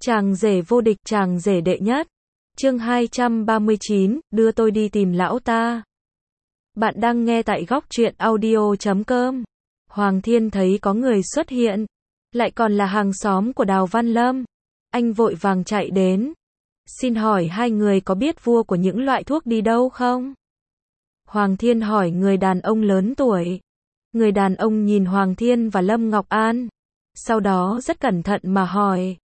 Chàng rể vô địch, chàng rể đệ nhất. Chương 239, đưa tôi đi tìm lão ta. Bạn đang nghe tại góc truyện audio.com. Hoàng Thiên thấy có người xuất hiện, lại còn là hàng xóm của Đào Văn Lâm. Anh vội vàng chạy đến. Xin hỏi hai người có biết vua của những loại thuốc đi đâu không? Hoàng Thiên hỏi người đàn ông lớn tuổi. Người đàn ông nhìn Hoàng Thiên và Lâm Ngọc An. Sau đó rất cẩn thận mà hỏi.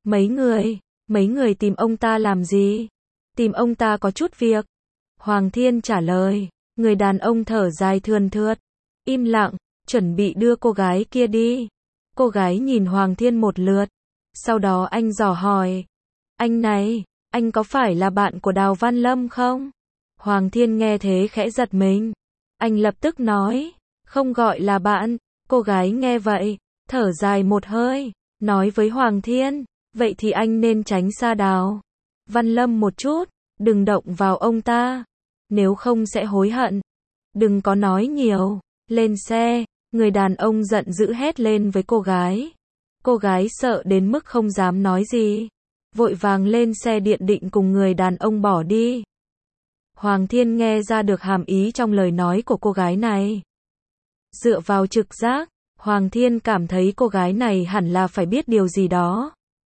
Mấy người tìm ông ta làm gì? Tìm ông ta có chút việc. Hoàng Thiên trả lời. Người đàn ông thở dài thườn thượt. Im lặng, chuẩn bị đưa cô gái kia đi. Cô gái nhìn Hoàng Thiên một lượt. Sau đó anh dò hỏi. Anh này, anh có phải là bạn của Đào Văn Lâm không? Hoàng Thiên nghe thế khẽ giật mình. Anh lập tức nói. Không gọi là bạn. Cô gái nghe vậy, thở dài một hơi, nói với Hoàng Thiên. Vậy thì anh nên tránh xa Đào Văn Lâm một chút, đừng động vào ông ta, nếu không sẽ hối hận. Đừng có nói nhiều, lên xe. Người đàn ông giận dữ hét lên với cô gái. Cô gái sợ đến mức không dám nói gì, vội vàng lên xe điện định cùng người đàn ông bỏ đi. Hoàng Thiên nghe ra được hàm ý trong lời nói của cô gái này. Dựa vào trực giác, Hoàng Thiên cảm thấy cô gái này hẳn là phải biết điều gì đó.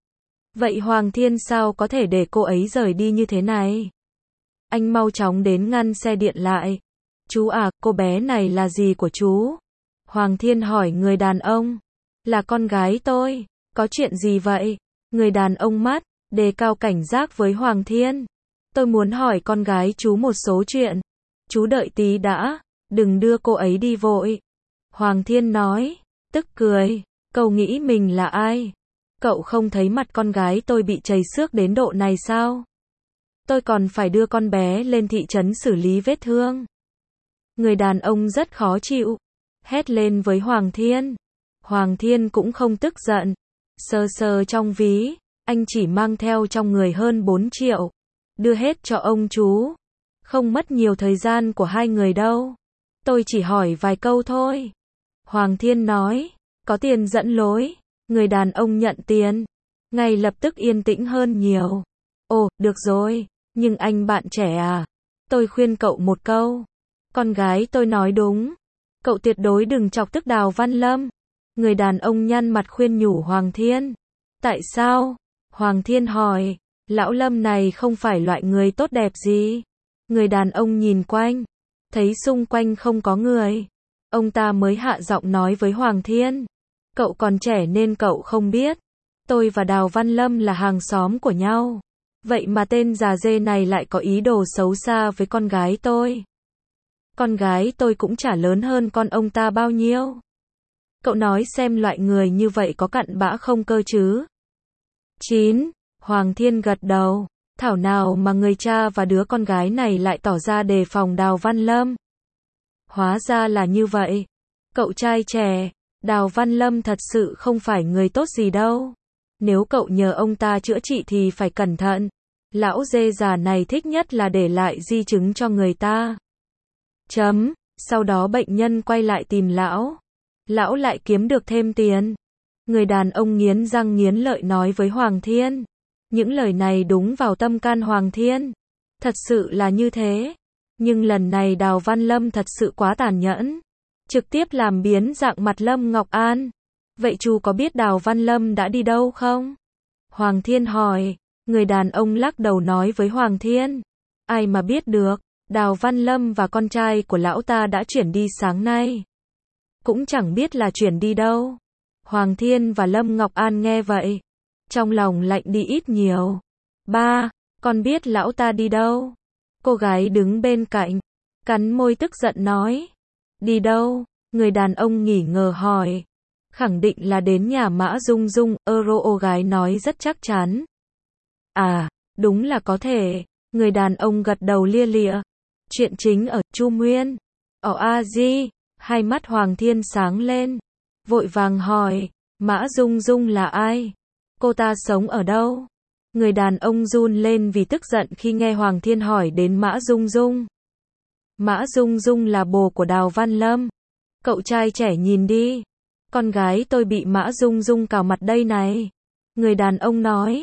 Vậy Hoàng Thiên sao có thể để cô ấy rời đi như thế này? Anh mau chóng đến ngăn xe điện lại. Chú à, cô bé này là gì của chú? Hoàng Thiên hỏi người đàn ông. Là con gái tôi. Có chuyện gì vậy? Người đàn ông mắt đề cao cảnh giác với Hoàng Thiên. Tôi muốn hỏi con gái chú một số chuyện. Chú đợi tí đã, đừng đưa cô ấy đi vội. Hoàng Thiên nói, tức cười. Cậu nghĩ mình là ai? Cậu không thấy mặt con gái tôi bị trầy xước đến độ này sao? Tôi còn phải đưa con bé lên thị trấn xử lý vết thương. Người đàn ông rất khó chịu, hét lên với Hoàng Thiên. Hoàng Thiên cũng không tức giận. Sờ sờ trong ví, anh chỉ mang theo trong người hơn 4 triệu. Đưa hết cho ông chú. Không mất nhiều thời gian của hai người đâu. Tôi chỉ hỏi vài câu thôi. Hoàng Thiên nói, có tiền dẫn lối. Người đàn ông nhận tiền, ngay lập tức yên tĩnh hơn nhiều. Ồ, được rồi, nhưng anh bạn trẻ à, tôi khuyên cậu một câu. Con gái tôi nói đúng. Cậu tuyệt đối đừng chọc tức Đào Văn Lâm. Người đàn ông nhăn mặt khuyên nhủ Hoàng Thiên. Tại sao? Hoàng Thiên hỏi. Lão Lâm này không phải loại người tốt đẹp gì. Người đàn ông nhìn quanh, thấy xung quanh không có người. Ông ta mới hạ giọng nói với Hoàng Thiên. Cậu còn trẻ nên cậu không biết. Tôi và Đào Văn Lâm là hàng xóm của nhau. Vậy mà tên già dê này lại có ý đồ xấu xa với con gái tôi. Con gái tôi cũng chả lớn hơn con ông ta bao nhiêu. Cậu nói xem loại người như vậy có cặn bã không cơ chứ? 9. Hoàng Thiên gật đầu. Thảo nào mà người cha và đứa con gái này lại tỏ ra đề phòng Đào Văn Lâm. Hóa ra là như vậy. Cậu trai trẻ, Đào Văn Lâm thật sự không phải người tốt gì đâu. Nếu cậu nhờ ông ta chữa trị thì phải cẩn thận. Lão dê già này thích nhất là để lại di chứng cho người ta. Sau đó bệnh nhân quay lại tìm lão. Lão lại kiếm được thêm tiền. Người đàn ông nghiến răng nghiến lợi nói với Hoàng Thiên. Những lời này đúng vào tâm can Hoàng Thiên. Thật sự là như thế. Nhưng lần này Đào Văn Lâm thật sự quá tàn nhẫn. Trực tiếp làm biến dạng mặt Lâm Ngọc An. Vậy chú có biết Đào Văn Lâm đã đi đâu không? Hoàng Thiên hỏi. Người đàn ông lắc đầu nói với Hoàng Thiên. Ai mà biết được, Đào Văn Lâm và con trai của lão ta đã chuyển đi sáng nay. Cũng chẳng biết là chuyển đi đâu. Hoàng Thiên và Lâm Ngọc An nghe vậy, trong lòng lạnh đi ít nhiều. Ba, con biết lão ta đi đâu? Cô gái đứng bên cạnh, cắn môi tức giận nói. Đi đâu? Người đàn ông nghỉ ngờ hỏi. Khẳng định là đến nhà Mã Dung Dung. Cô gái nói rất chắc chắn. À, đúng là có thể. Người đàn ông gật đầu lia lịa. Chuyện chính ở Chu Nguyên. Ở A Di. Hai mắt Hoàng Thiên sáng lên, vội vàng hỏi. Mã Dung Dung là ai? Cô ta sống ở đâu? Người đàn ông run lên vì tức giận khi nghe Hoàng Thiên hỏi đến Mã Dung Dung. Mã Dung Dung là bồ của Đào Văn Lâm. Cậu trai trẻ nhìn đi. Con gái tôi bị Mã Dung Dung cào mặt đây này. Người đàn ông nói.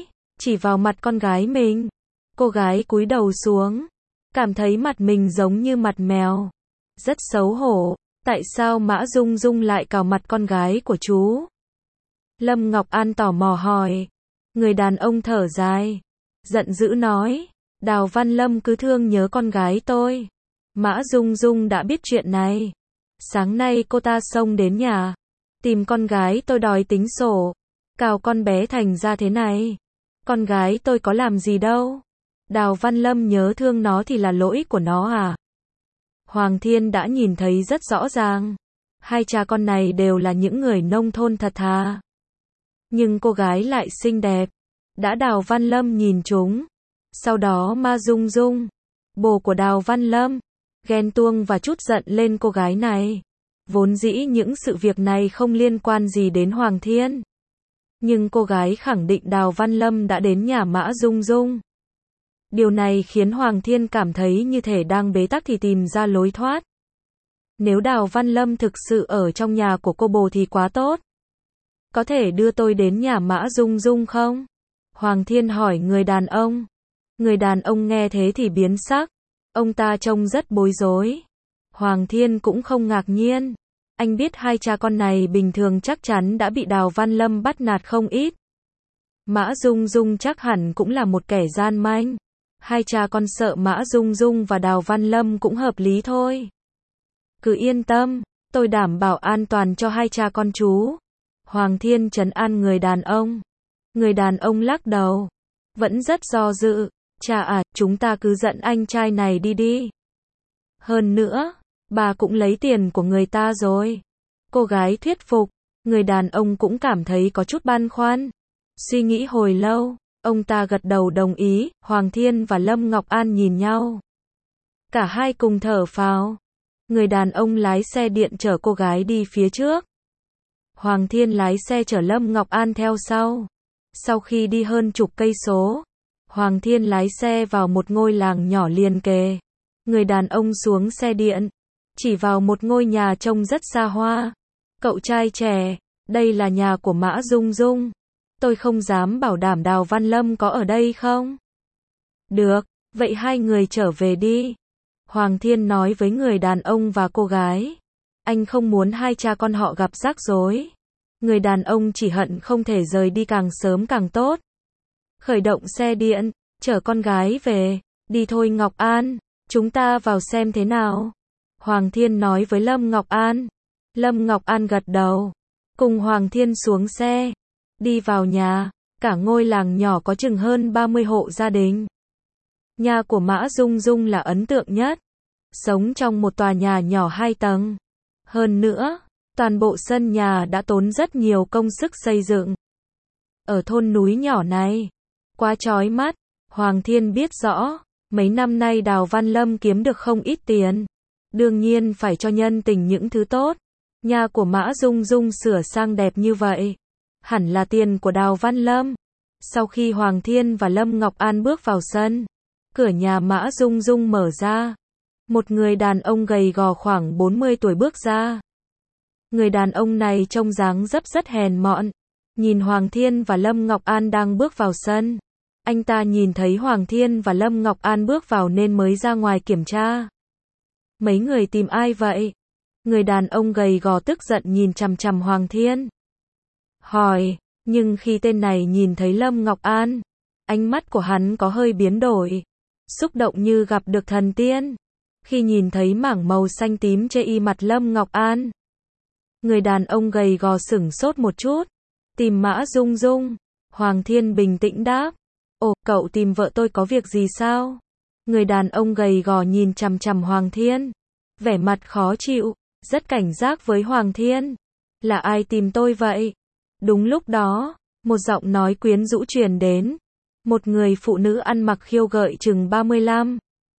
chỉ vào mặt con gái mình. Cô gái cúi đầu xuống, cảm thấy mặt mình giống như mặt mèo. Rất xấu hổ, tại sao Mã Dung Dung lại cào mặt con gái của chú? Lâm Ngọc An tò mò hỏi. Người đàn ông thở dài, giận dữ nói, Đào Văn Lâm cứ thương nhớ con gái tôi. Mã Dung Dung đã biết chuyện này. Sáng nay cô ta xông đến nhà, tìm con gái tôi đòi tính sổ, cào con bé thành ra thế này. Con gái tôi có làm gì đâu. Đào Văn Lâm nhớ thương nó thì là lỗi của nó à? Hoàng Thiên đã nhìn thấy rất rõ ràng. Hai cha con này đều là những người nông thôn thật thà. Nhưng cô gái lại xinh đẹp. Đã Đào Văn Lâm nhìn chúng. Sau đó Mã Dung Dung, bồ của Đào Văn Lâm, ghen tuông và trút giận lên cô gái này. Vốn dĩ những sự việc này không liên quan gì đến Hoàng Thiên. Nhưng cô gái khẳng định Đào Văn Lâm đã đến nhà Mã Dung Dung. Điều này khiến Hoàng Thiên cảm thấy như thể đang bế tắc thì tìm ra lối thoát. Nếu Đào Văn Lâm thực sự ở trong nhà của cô bồ thì quá tốt. Có thể đưa tôi đến nhà Mã Dung Dung không? Hoàng Thiên hỏi người đàn ông. Người đàn ông nghe thế thì biến sắc. Ông ta trông rất bối rối. Hoàng Thiên cũng không ngạc nhiên. Anh biết hai cha con này bình thường chắc chắn đã bị Đào Văn Lâm bắt nạt không ít. Mã Dung Dung chắc hẳn cũng là một kẻ gian manh. Hai cha con sợ Mã Dung Dung và Đào Văn Lâm cũng hợp lý thôi. Cứ yên tâm, tôi đảm bảo an toàn cho hai cha con chú. Hoàng Thiên trấn an người đàn ông. Người đàn ông lắc đầu, vẫn rất do dự. Cha à, chúng ta cứ dẫn anh trai này đi đi. Hơn nữa, bà cũng lấy tiền của người ta rồi. Cô gái thuyết phục, người đàn ông cũng cảm thấy có chút băn khoăn. Suy nghĩ hồi lâu, ông ta gật đầu đồng ý. Hoàng Thiên và Lâm Ngọc An nhìn nhau. Cả hai cùng thở phào. Người đàn ông lái xe điện chở cô gái đi phía trước. Hoàng Thiên lái xe chở Lâm Ngọc An theo sau. Sau khi đi hơn chục cây số, Hoàng Thiên lái xe vào một ngôi làng nhỏ liền kề. Người đàn ông xuống xe điện, chỉ vào một ngôi nhà trông rất xa hoa. Cậu trai trẻ, đây là nhà của Mã Dung Dung. Tôi không dám bảo đảm Đào Văn Lâm có ở đây không? Được, vậy hai người trở về đi. Hoàng Thiên nói với người đàn ông và cô gái. Anh không muốn hai cha con họ gặp rắc rối. Người đàn ông chỉ hận không thể rời đi càng sớm càng tốt. Khởi động xe điện, chở con gái về. Đi thôi Ngọc An, chúng ta vào xem thế nào. Hoàng Thiên nói với Lâm Ngọc An. Lâm Ngọc An gật đầu. Cùng Hoàng Thiên xuống xe. Đi vào nhà. Cả ngôi làng nhỏ có chừng hơn 30 hộ gia đình. Nhà của Mã Dung Dung là ấn tượng nhất. Sống trong một tòa nhà nhỏ 2 tầng. Hơn nữa, toàn bộ sân nhà đã tốn rất nhiều công sức xây dựng. Ở thôn núi nhỏ này, quá chói mắt. Hoàng Thiên biết rõ, mấy năm nay Đào Văn Lâm kiếm được không ít tiền. Đương nhiên phải cho nhân tình những thứ tốt. Nhà của Mã Dung Dung sửa sang đẹp như vậy, hẳn là tiền của Đào Văn Lâm. Sau khi Hoàng Thiên và Lâm Ngọc An bước vào sân, cửa nhà Mã Dung Dung mở ra. Một người đàn ông gầy gò khoảng 40 tuổi bước ra. Người đàn ông này trông dáng dấp rất hèn mọn. Nhìn Hoàng Thiên và Lâm Ngọc An đang bước vào sân. Anh ta nhìn thấy Hoàng Thiên và Lâm Ngọc An bước vào nên mới ra ngoài kiểm tra. Mấy người tìm ai vậy? Người đàn ông gầy gò tức giận nhìn chằm chằm Hoàng Thiên. Hỏi, nhưng khi tên này nhìn thấy Lâm Ngọc An, ánh mắt của hắn có hơi biến đổi. Xúc động như gặp được thần tiên. Khi nhìn thấy mảng màu xanh tím trên y mặt Lâm Ngọc An, người đàn ông gầy gò sửng sốt một chút. Tìm Mã Dung Dung. Hoàng Thiên bình tĩnh đáp. Ồ, cậu tìm vợ tôi có việc gì sao? Người đàn ông gầy gò nhìn chằm chằm Hoàng Thiên. Vẻ mặt khó chịu, rất cảnh giác với Hoàng Thiên. Là ai tìm tôi vậy? Đúng lúc đó, một giọng nói quyến rũ truyền đến. Một người phụ nữ ăn mặc khiêu gợi chừng 35,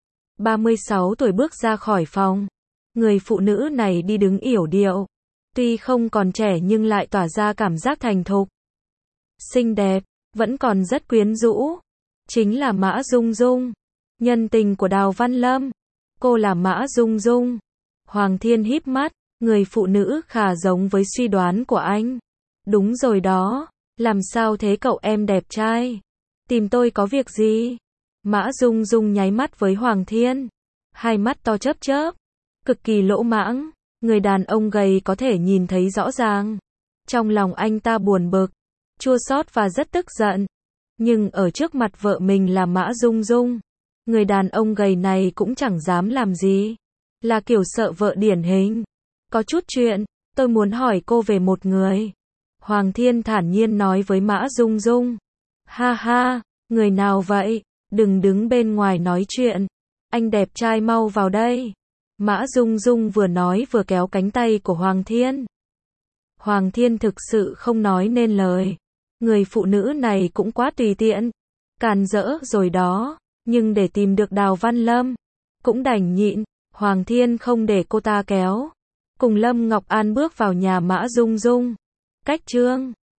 36 tuổi bước ra khỏi phòng. Người phụ nữ này đi đứng yểu điệu. Tuy không còn trẻ nhưng lại tỏa ra cảm giác thành thục. Xinh đẹp, vẫn còn rất quyến rũ. Chính là Mã Dung Dung, nhân tình của Đào Văn Lâm. Cô là Mã Dung Dung. Hoàng Thiên híp mắt, người phụ nữ khá giống với suy đoán của anh. Đúng rồi đó, làm sao thế cậu em đẹp trai? Tìm tôi có việc gì? Mã Dung Dung nháy mắt với Hoàng Thiên. Hai mắt to chớp chớp. Cực kỳ lỗ mãng. Người đàn ông gầy có thể nhìn thấy rõ ràng. Trong lòng anh ta buồn bực, chua xót và rất tức giận. Nhưng ở trước mặt vợ mình là Mã Dung Dung, người đàn ông gầy này cũng chẳng dám làm gì. Là kiểu sợ vợ điển hình. Có chút chuyện, tôi muốn hỏi cô về một người. Hoàng Thiên thản nhiên nói với Mã Dung Dung. Ha ha, người nào vậy? Đừng đứng bên ngoài nói chuyện. Anh đẹp trai mau vào đây. Mã Dung Dung vừa nói vừa kéo cánh tay của Hoàng Thiên. Hoàng Thiên thực sự không nói nên lời. Người phụ nữ này cũng quá tùy tiện. Càn rỡ rồi đó. Nhưng để tìm được Đào Văn Lâm, cũng đành nhịn. Hoàng Thiên không để cô ta kéo. Cùng Lâm Ngọc An bước vào nhà Mã Dung Dung. Cách chương